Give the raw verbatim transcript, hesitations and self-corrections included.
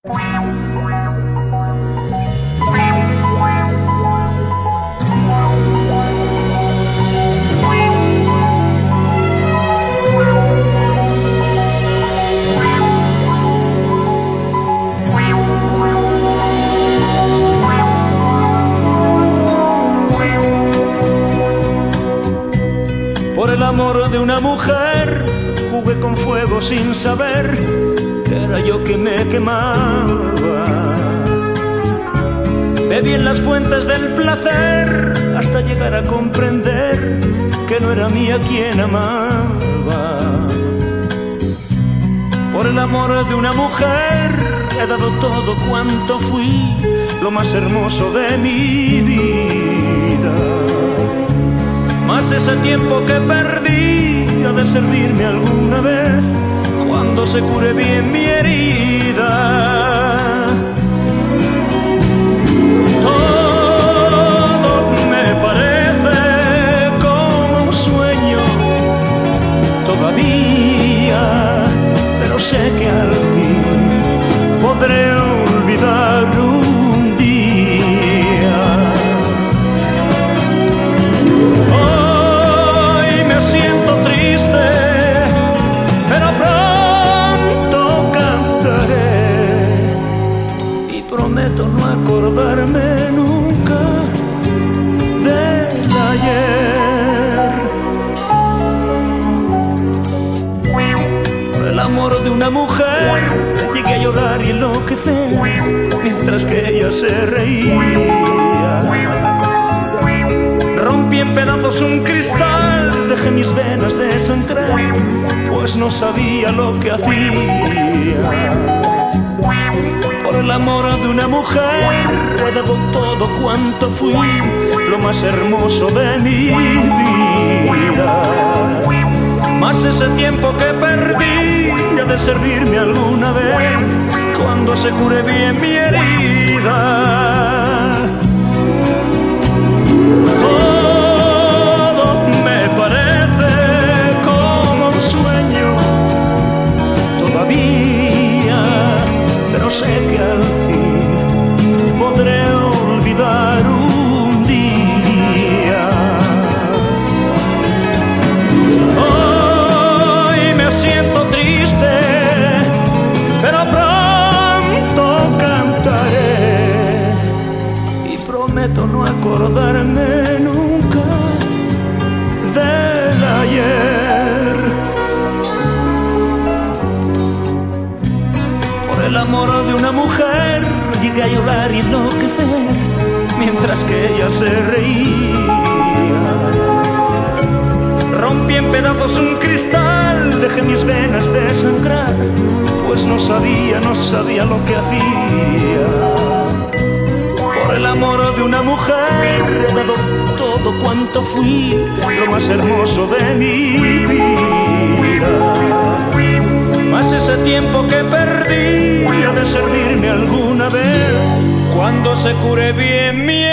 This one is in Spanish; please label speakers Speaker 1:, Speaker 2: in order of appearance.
Speaker 1: Por el amor de una mujer jugué con fuego sin saber que era yo que me quemaba. Bebí en las fuentes del placer hasta llegar a comprender que no era mía quien amaba. Por el amor de una mujer he dado todo cuanto fui, lo más hermoso de mi vida. Mas ese tiempo que perdí ha de servirme alguna vez cuando se cure bien mi herida. Todo me parece como un sueño todavía, pero sé que al fin podré olvidar un día. Hoy me siento triste, pero pronto cantaré y prometo no acordarme nunca del ayer. Por el amor de una mujer llegué a llorar y enloquecer mientras que ella se reía. Rompí en pedazos un cristal, dejé mis venas desangrar, pues no sabía lo que hacía. Por el amor de una mujer he dado todo cuanto fui, lo más hermoso de mi vida. Mas ese tiempo que perdí ha de servirme alguna vez cuando se cure bien mi herida. Todo me parece como un sueño todavía, pero sé que al fin podré olvidar un día. Hoy me siento triste, pero pronto cantaré y prometo no acordarme nunca del ayer. Por el amor de una mujer llegué a llorar y enloquecer mientras que ella se reía. Rompí en pedazos un cristal, dejé mis venas desangrar, pues no sabía, no sabía lo que hacía. Por el amor de una mujer he dado todo cuanto fui, lo más hermoso de mi vida. Mas ese tiempo que perdí ha de servirme alguna vez cuando se cure bien mi